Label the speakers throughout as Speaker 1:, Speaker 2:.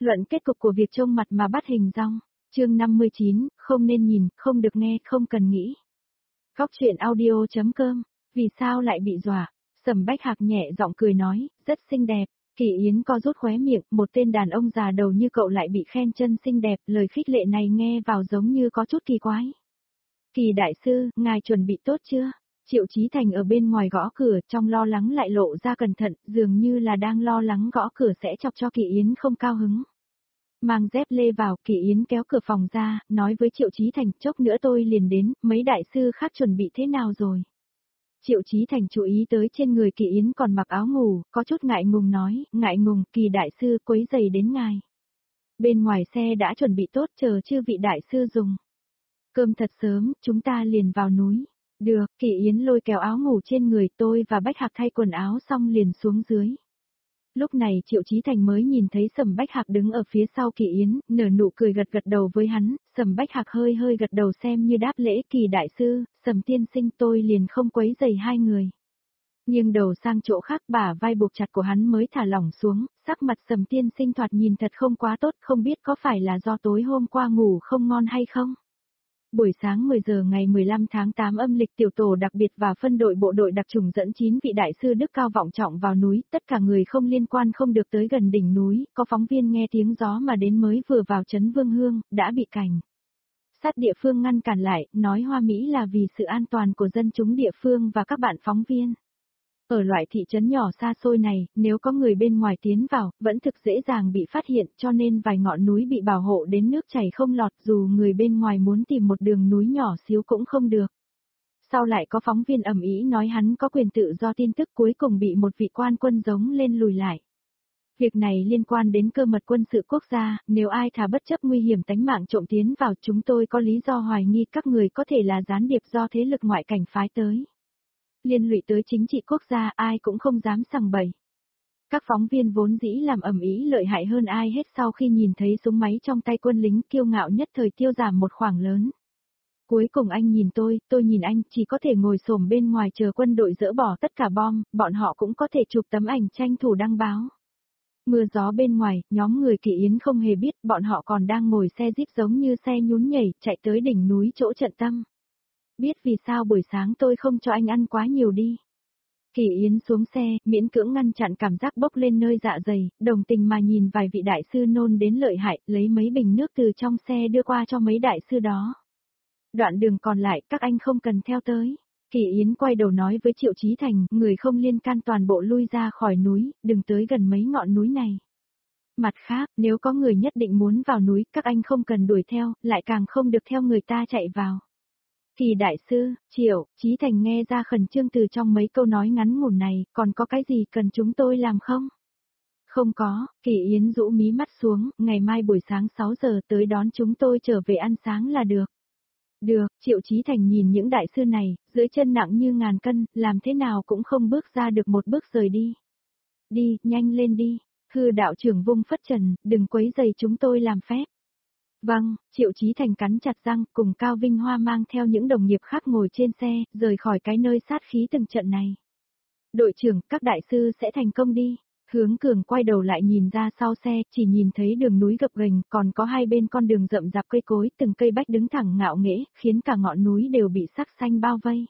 Speaker 1: Luận kết cục của việc trông mặt mà bắt hình dong. Chương 59, không nên nhìn, không được nghe, không cần nghĩ. Góc truyện audio.com. Vì sao lại bị dọa? Sầm Bách Hạc nhẹ giọng cười nói, rất xinh đẹp. Kỳ Yến co rút khóe miệng, một tên đàn ông già đầu như cậu lại bị khen chân xinh đẹp, lời khích lệ này nghe vào giống như có chút kỳ quái. Kỳ đại sư, ngài chuẩn bị tốt chưa? Triệu Chí Thành ở bên ngoài gõ cửa, trong lo lắng lại lộ ra cẩn thận, dường như là đang lo lắng gõ cửa sẽ chọc cho Kỳ Yến không cao hứng. Mang dép lê vào, Kỳ Yến kéo cửa phòng ra, nói với Triệu Chí Thành, chốc nữa tôi liền đến, mấy đại sư khác chuẩn bị thế nào rồi? Triệu Chí Thành chú ý tới trên người Kỳ Yến còn mặc áo ngủ, có chút ngại ngùng nói, ngại ngùng, Kỳ đại sư quấy giày đến ngài. Bên ngoài xe đã chuẩn bị tốt chờ chư vị đại sư dùng. Cơm thật sớm, chúng ta liền vào núi. Được, Kỳ Yến lôi kéo áo ngủ trên người, tôi và Bách Hạc thay quần áo xong liền xuống dưới. Lúc này Triệu Chí Thành mới nhìn thấy Sầm Bách Hạc đứng ở phía sau Kỳ Yến, nở nụ cười gật gật đầu với hắn, Sầm Bách Hạc hơi hơi gật đầu xem như đáp lễ, Kỳ đại sư, Sầm tiên sinh, tôi liền không quấy rầy hai người. Nhưng đầu sang chỗ khác, bả vai buộc chặt của hắn mới thả lỏng xuống, sắc mặt Sầm tiên sinh thoạt nhìn thật không quá tốt, không biết có phải là do tối hôm qua ngủ không ngon hay không. Buổi sáng 10 giờ ngày 15 tháng 8 âm lịch, tiểu tổ đặc biệt và phân đội bộ đội đặc chủng dẫn 9 vị đại sư đức cao vọng trọng vào núi, tất cả người không liên quan không được tới gần đỉnh núi, có phóng viên nghe tiếng gió mà đến mới vừa vào trấn Vương Hương, đã bị cảnh sát địa phương ngăn cản lại, nói Hoa Mỹ là vì sự an toàn của dân chúng địa phương và các bạn phóng viên. Ở loại thị trấn nhỏ xa xôi này, nếu có người bên ngoài tiến vào, vẫn thực dễ dàng bị phát hiện, cho nên vài ngọn núi bị bảo hộ đến nước chảy không lọt, dù người bên ngoài muốn tìm một đường núi nhỏ xíu cũng không được. Sau lại có phóng viên ầm ĩ nói hắn có quyền tự do tin tức, cuối cùng bị một vị quan quân giống lên lùi lại. Việc này liên quan đến cơ mật quân sự quốc gia, nếu ai thà bất chấp nguy hiểm tánh mạng trộm tiến vào, chúng tôi có lý do hoài nghi các người có thể là gián điệp do thế lực ngoại cảnh phái tới. Liên lụy tới chính trị quốc gia, ai cũng không dám sằng bậy. Các phóng viên vốn dĩ làm ầm ĩ lợi hại hơn ai hết, sau khi nhìn thấy súng máy trong tay quân lính kiêu ngạo nhất thời tiêu giảm một khoảng lớn. Cuối cùng anh nhìn tôi nhìn anh, chỉ có thể ngồi xổm bên ngoài chờ quân đội dỡ bỏ tất cả bom, bọn họ cũng có thể chụp tấm ảnh tranh thủ đăng báo. Mưa gió bên ngoài, nhóm người Kỳ Yến không hề biết, bọn họ còn đang ngồi xe jeep giống như xe nhún nhảy, chạy tới đỉnh núi chỗ trận tâm. Biết vì sao buổi sáng tôi không cho anh ăn quá nhiều đi. Kỳ Yến xuống xe, miễn cưỡng ngăn chặn cảm giác bốc lên nơi dạ dày, đồng tình mà nhìn vài vị đại sư nôn đến lợi hại, lấy mấy bình nước từ trong xe đưa qua cho mấy đại sư đó. Đoạn đường còn lại, các anh không cần theo tới. Kỳ Yến quay đầu nói với Triệu Chí Thành, người không liên can toàn bộ lui ra khỏi núi, đừng tới gần mấy ngọn núi này. Mặt khác, nếu có người nhất định muốn vào núi, các anh không cần đuổi theo, lại càng không được theo người ta chạy vào. Kỳ đại sư, Triệu Chí Thành nghe ra khẩn trương từ trong mấy câu nói ngắn ngủn này, còn có cái gì cần chúng tôi làm không? Không có, Kỳ Yến rũ mí mắt xuống, ngày mai buổi sáng 6 giờ tới đón chúng tôi trở về ăn sáng là được. Được, Triệu Chí Thành nhìn những đại sư này, dưới chân nặng như ngàn cân, làm thế nào cũng không bước ra được một bước rời đi. Đi, nhanh lên đi, hư đạo trưởng vung phất trần, đừng quấy rầy chúng tôi làm phép. Vâng, Triệu Chí Thành cắn chặt răng, cùng Cao Vinh Hoa mang theo những đồng nghiệp khác ngồi trên xe, rời khỏi cái nơi sát khí từng trận này. Đội trưởng, các đại sư sẽ thành công đi. Hướng Cường quay đầu lại nhìn ra sau xe, chỉ nhìn thấy đường núi gập ghềnh, còn có hai bên con đường rậm rạp cây cối, từng cây bách đứng thẳng ngạo nghễ, khiến cả ngọn núi đều bị sắc xanh bao vây.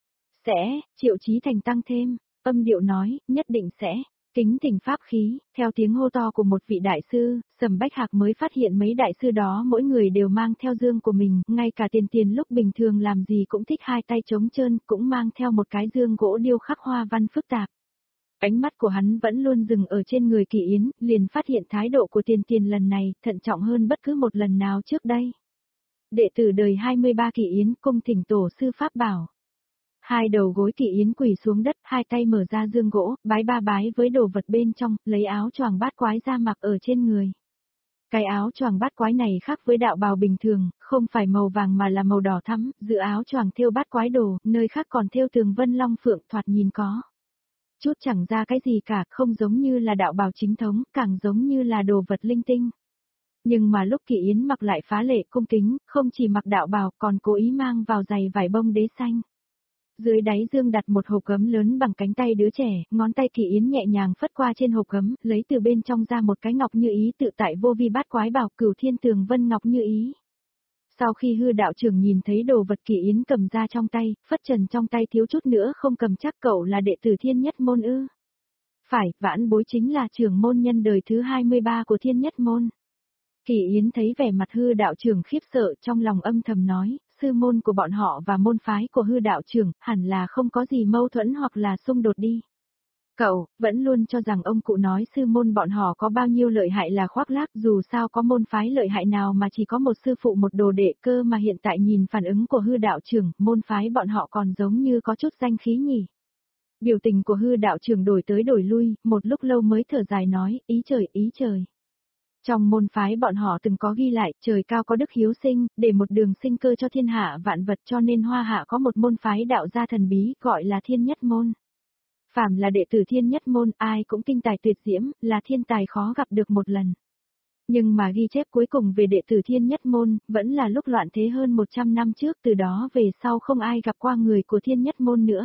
Speaker 1: Triệu Chí Thành tăng thêm, âm điệu nói, nhất định sẽ. Kính thỉnh pháp khí, theo tiếng hô to của một vị đại sư, Sầm Bách Hạc mới phát hiện mấy đại sư đó mỗi người đều mang theo dương của mình, ngay cả Tiền lúc bình thường làm gì cũng thích hai tay trống trơn, cũng mang theo một cái dương gỗ điêu khắc hoa văn phức tạp. Ánh mắt của hắn vẫn luôn dừng ở trên người Kỳ Yến, liền phát hiện thái độ của Tiền lần này thận trọng hơn bất cứ một lần nào trước đây. Đệ tử đời 23 Kỳ Yến cung thỉnh tổ sư pháp bảo. Hai đầu gối Kỳ Yến quỳ xuống đất, hai tay mở ra dương gỗ, bái ba bái với đồ vật bên trong, lấy áo choàng bát quái ra mặc ở trên người. Cái áo choàng bát quái này khác với đạo bào bình thường, không phải màu vàng mà là màu đỏ thắm, giữa áo choàng thêu bát quái đồ, nơi khác còn thêu tường vân long phượng, thoạt nhìn có chút chẳng ra cái gì cả, không giống như là đạo bào chính thống, càng giống như là đồ vật linh tinh. Nhưng mà lúc Kỳ Yến mặc lại phá lệ cung kính, không chỉ mặc đạo bào còn cố ý mang vào giày vải bông đế xanh. Dưới đáy dương đặt một hộp gấm lớn bằng cánh tay đứa trẻ, ngón tay Kỳ Yến nhẹ nhàng phất qua trên hộp gấm, lấy từ bên trong ra một cái ngọc như ý tự tại vô vi bát quái bảo Cửu Thiên Tường Vân ngọc như ý. Sau khi hư đạo trưởng nhìn thấy đồ vật Kỳ Yến cầm ra trong tay, phất trần trong tay thiếu chút nữa không cầm chắc cậu là đệ tử Thiên Nhất Môn ư. Phải, vãn bối chính là trưởng môn nhân đời thứ 23 của Thiên Nhất Môn. Kỳ Yến thấy vẻ mặt hư đạo trưởng khiếp sợ trong lòng âm thầm nói, sư môn của bọn họ và môn phái của hư đạo trưởng hẳn là không có gì mâu thuẫn hoặc là xung đột đi. Cậu, vẫn luôn cho rằng ông cụ nói sư môn bọn họ có bao nhiêu lợi hại là khoác lác, dù sao có môn phái lợi hại nào mà chỉ có một sư phụ một đồ đệ cơ, mà hiện tại nhìn phản ứng của hư đạo trưởng, môn phái bọn họ còn giống như có chút danh khí nhỉ. Biểu tình của hư đạo trưởng đổi tới đổi lui, một lúc lâu mới thở dài nói, ý trời ý trời. Trong môn phái bọn họ từng có ghi lại, trời cao có đức hiếu sinh, để một đường sinh cơ cho thiên hạ vạn vật, cho nên Hoa Hạ có một môn phái đạo gia thần bí, gọi là Thiên Nhất Môn. Phàm là đệ tử Thiên Nhất Môn, ai cũng kinh tài tuyệt diễm, là thiên tài khó gặp được một lần. Nhưng mà ghi chép cuối cùng về đệ tử Thiên Nhất Môn, vẫn là lúc loạn thế hơn 100 năm trước, từ đó về sau không ai gặp qua người của Thiên Nhất Môn nữa.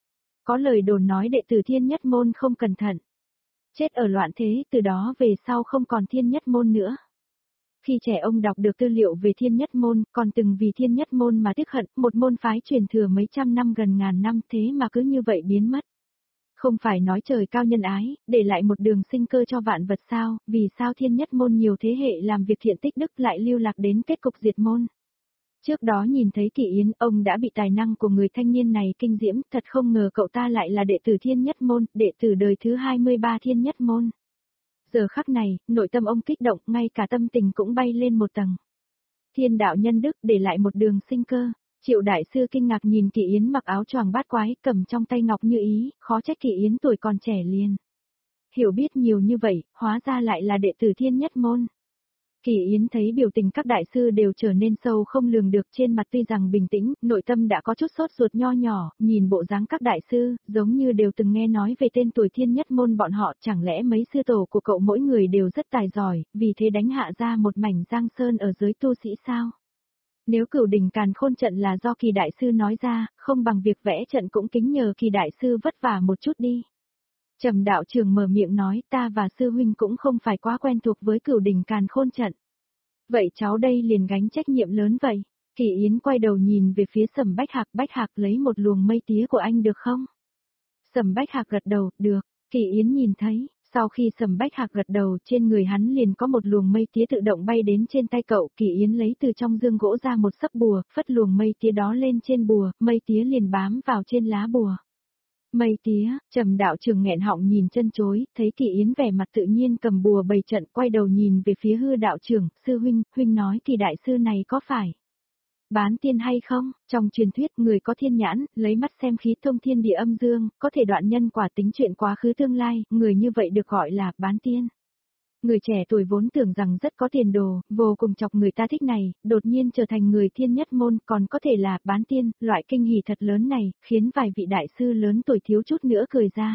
Speaker 1: Có lời đồn nói đệ tử Thiên Nhất Môn không cẩn thận, chết ở loạn thế, từ đó về sau không còn Thiên Nhất Môn nữa. Khi trẻ ông đọc được tư liệu về Thiên Nhất Môn, còn từng vì Thiên Nhất Môn mà tiếc hận, một môn phái truyền thừa mấy trăm năm gần ngàn năm thế mà cứ như vậy biến mất. Không phải nói trời cao nhân ái, để lại một đường sinh cơ cho vạn vật sao, vì sao Thiên Nhất Môn nhiều thế hệ làm việc thiện tích đức lại lưu lạc đến kết cục diệt môn. Trước đó nhìn thấy Kỳ Yến, ông đã bị tài năng của người thanh niên này kinh diễm, thật không ngờ cậu ta lại là đệ tử Thiên Nhất Môn, đệ tử đời thứ 23 Thiên Nhất Môn. Giờ khắc này, nội tâm ông kích động, ngay cả tâm tình cũng bay lên một tầng. Thiên đạo nhân đức để lại một đường sinh cơ. Triệu đại sư kinh ngạc nhìn Kỳ Yến mặc áo choàng bát quái, cầm trong tay ngọc như ý, khó trách Kỳ Yến tuổi còn trẻ liền. Hiểu biết nhiều như vậy, hóa ra lại là đệ tử Thiên Nhất Môn. Kỳ Yến thấy biểu tình các đại sư đều trở nên sâu không lường được, trên mặt tuy rằng bình tĩnh, nội tâm đã có chút sốt ruột nho nhỏ, nhìn bộ dáng các đại sư, giống như đều từng nghe nói về tên tuổi Thiên Nhất Môn bọn họ, chẳng lẽ mấy sư tổ của cậu mỗi người đều rất tài giỏi, vì thế đánh hạ ra một mảnh giang sơn ở giới tu sĩ sao? Nếu Cửu Đỉnh Càn Khôn trận là do Kỳ đại sư nói ra, không bằng việc vẽ trận cũng kính nhờ Kỳ đại sư vất vả một chút đi. Trầm đạo trường mở miệng nói, ta và sư huynh cũng không phải quá quen thuộc với Cửu Đỉnh Càn Khôn trận. Vậy cháu đây liền gánh trách nhiệm lớn vậy. Kỳ Yến quay đầu nhìn về phía Sầm Bách Hạc lấy một luồng mây tía của anh được không? Sầm Bách Hạc gật đầu, được. Kỳ Yến nhìn thấy, sau khi Sầm Bách Hạc gật đầu, trên người hắn liền có một luồng mây tía tự động bay đến trên tay cậu. Kỳ Yến lấy từ trong dương gỗ ra một sấp bùa, phất luồng mây tía đó lên trên bùa, mây tía liền bám vào trên lá bùa. Mây tía, Trầm đạo trường nghẹn họng nhìn chân chối, thấy Kỳ Yến vẻ mặt tự nhiên cầm bùa bày trận, quay đầu nhìn về phía hư đạo trưởng, sư huynh, huynh nói Kỳ đại sư này có phải bán tiên hay không? Trong truyền thuyết, người có thiên nhãn, lấy mắt xem khí thông thiên địa âm dương, có thể đoạn nhân quả tính chuyện quá khứ tương lai, người như vậy được gọi là bán tiên. Người trẻ tuổi vốn tưởng rằng rất có tiền đồ, vô cùng chọc người ta thích này, đột nhiên trở thành người Thiên Nhất Môn, còn có thể là bán tiên, loại kinh hỉ thật lớn này, khiến vài vị đại sư lớn tuổi thiếu chút nữa cười ra.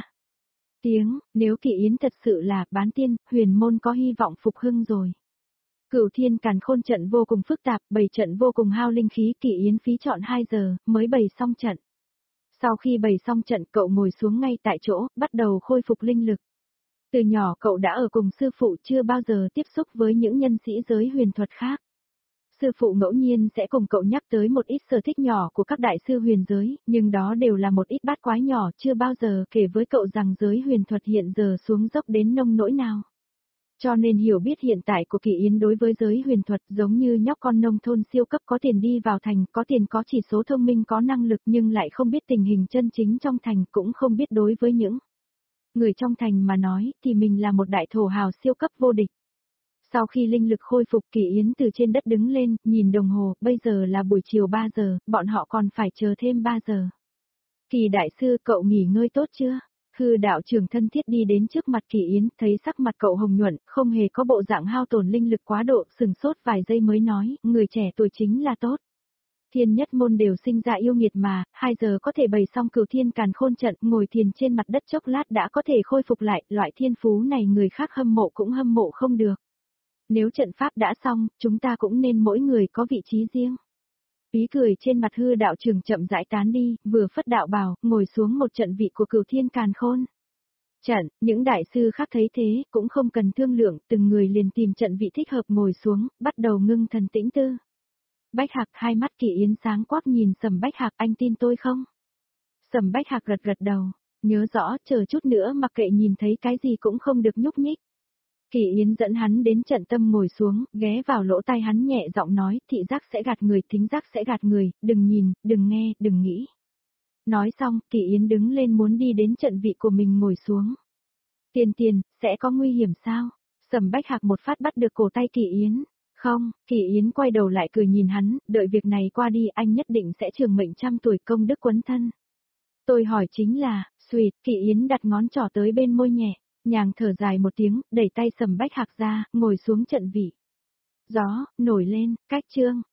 Speaker 1: Nếu Kỳ Yến thật sự là bán tiên, huyền môn có hy vọng phục hưng rồi. Cửu Thiên Càn Khôn trận vô cùng phức tạp, bày trận vô cùng hao linh khí, Kỳ Yến phí chọn 2 giờ, mới bày xong trận. Sau khi bày xong trận, cậu ngồi xuống ngay tại chỗ, bắt đầu khôi phục linh lực. Từ nhỏ cậu đã ở cùng sư phụ, chưa bao giờ tiếp xúc với những nhân sĩ giới huyền thuật khác. Sư phụ ngẫu nhiên sẽ cùng cậu nhắc tới một ít sở thích nhỏ của các đại sư huyền giới, nhưng đó đều là một ít bát quái nhỏ, chưa bao giờ kể với cậu rằng giới huyền thuật hiện giờ xuống dốc đến nông nỗi nào. Cho nên hiểu biết hiện tại của Kỳ Yến đối với giới huyền thuật giống như nhóc con nông thôn siêu cấp có tiền đi vào thành, có tiền có chỉ số thông minh có năng lực nhưng lại không biết tình hình chân chính trong thành, cũng không biết đối với những người trong thành mà nói thì mình là một đại thổ hào siêu cấp vô địch. Sau khi linh lực khôi phục, Kỳ Yến từ trên đất đứng lên, nhìn đồng hồ, bây giờ là buổi chiều 3 giờ, bọn họ còn phải chờ thêm 3 giờ. Kỳ đại sư, cậu nghỉ ngơi tốt chưa? Hư đạo trưởng thân thiết đi đến trước mặt Kỳ Yến, thấy sắc mặt cậu hồng nhuận, không hề có bộ dạng hao tổn linh lực quá độ, sừng sốt vài giây mới nói, người trẻ tuổi chính là tốt. Thiên Nhất Môn đều sinh ra yêu nghiệt mà, 2 giờ có thể bày xong Cửu Thiên Càn Khôn trận, ngồi thiền trên mặt đất chốc lát đã có thể khôi phục lại, loại thiên phú này người khác hâm mộ cũng hâm mộ không được. Nếu trận pháp đã xong, chúng ta cũng nên mỗi người có vị trí riêng. Phí cười trên mặt Hư đạo trưởng chậm rãi tán đi, vừa phất đạo bào, ngồi xuống một trận vị của Cửu Thiên Càn Khôn. Trận, những đại sư khác thấy thế, cũng không cần thương lượng, từng người liền tìm trận vị thích hợp ngồi xuống, bắt đầu ngưng thần tĩnh tư. Bách Hạc hai mắt Kỷ Yến sáng quắc nhìn Sầm Bách Hạc, anh tin tôi không? Sầm Bách Hạc gật gật đầu, nhớ rõ, chờ chút nữa mặc kệ nhìn thấy cái gì cũng không được nhúc nhích. Kỷ Yến dẫn hắn đến trận tâm ngồi xuống, ghé vào lỗ tai hắn nhẹ giọng nói, thị giác sẽ gạt người, thính giác sẽ gạt người, đừng nhìn, đừng nghe, đừng nghĩ. Nói xong, Kỷ Yến đứng lên muốn đi đến trận vị của mình ngồi xuống. Tiền, sẽ có nguy hiểm sao? Sầm Bách Hạc một phát bắt được cổ tay Kỷ Yến. Không, Kỷ Yến quay đầu lại cười nhìn hắn, đợi việc này qua đi anh nhất định sẽ trường mệnh 100 tuổi công đức quấn thân. Tôi hỏi chính là, Sweet, Kỷ Yến đặt ngón trỏ tới bên môi nhẹ, nhàng thở dài một tiếng, đẩy tay Sầm Bách Hạc ra, ngồi xuống trận vị. Gió, nổi lên, cách chương,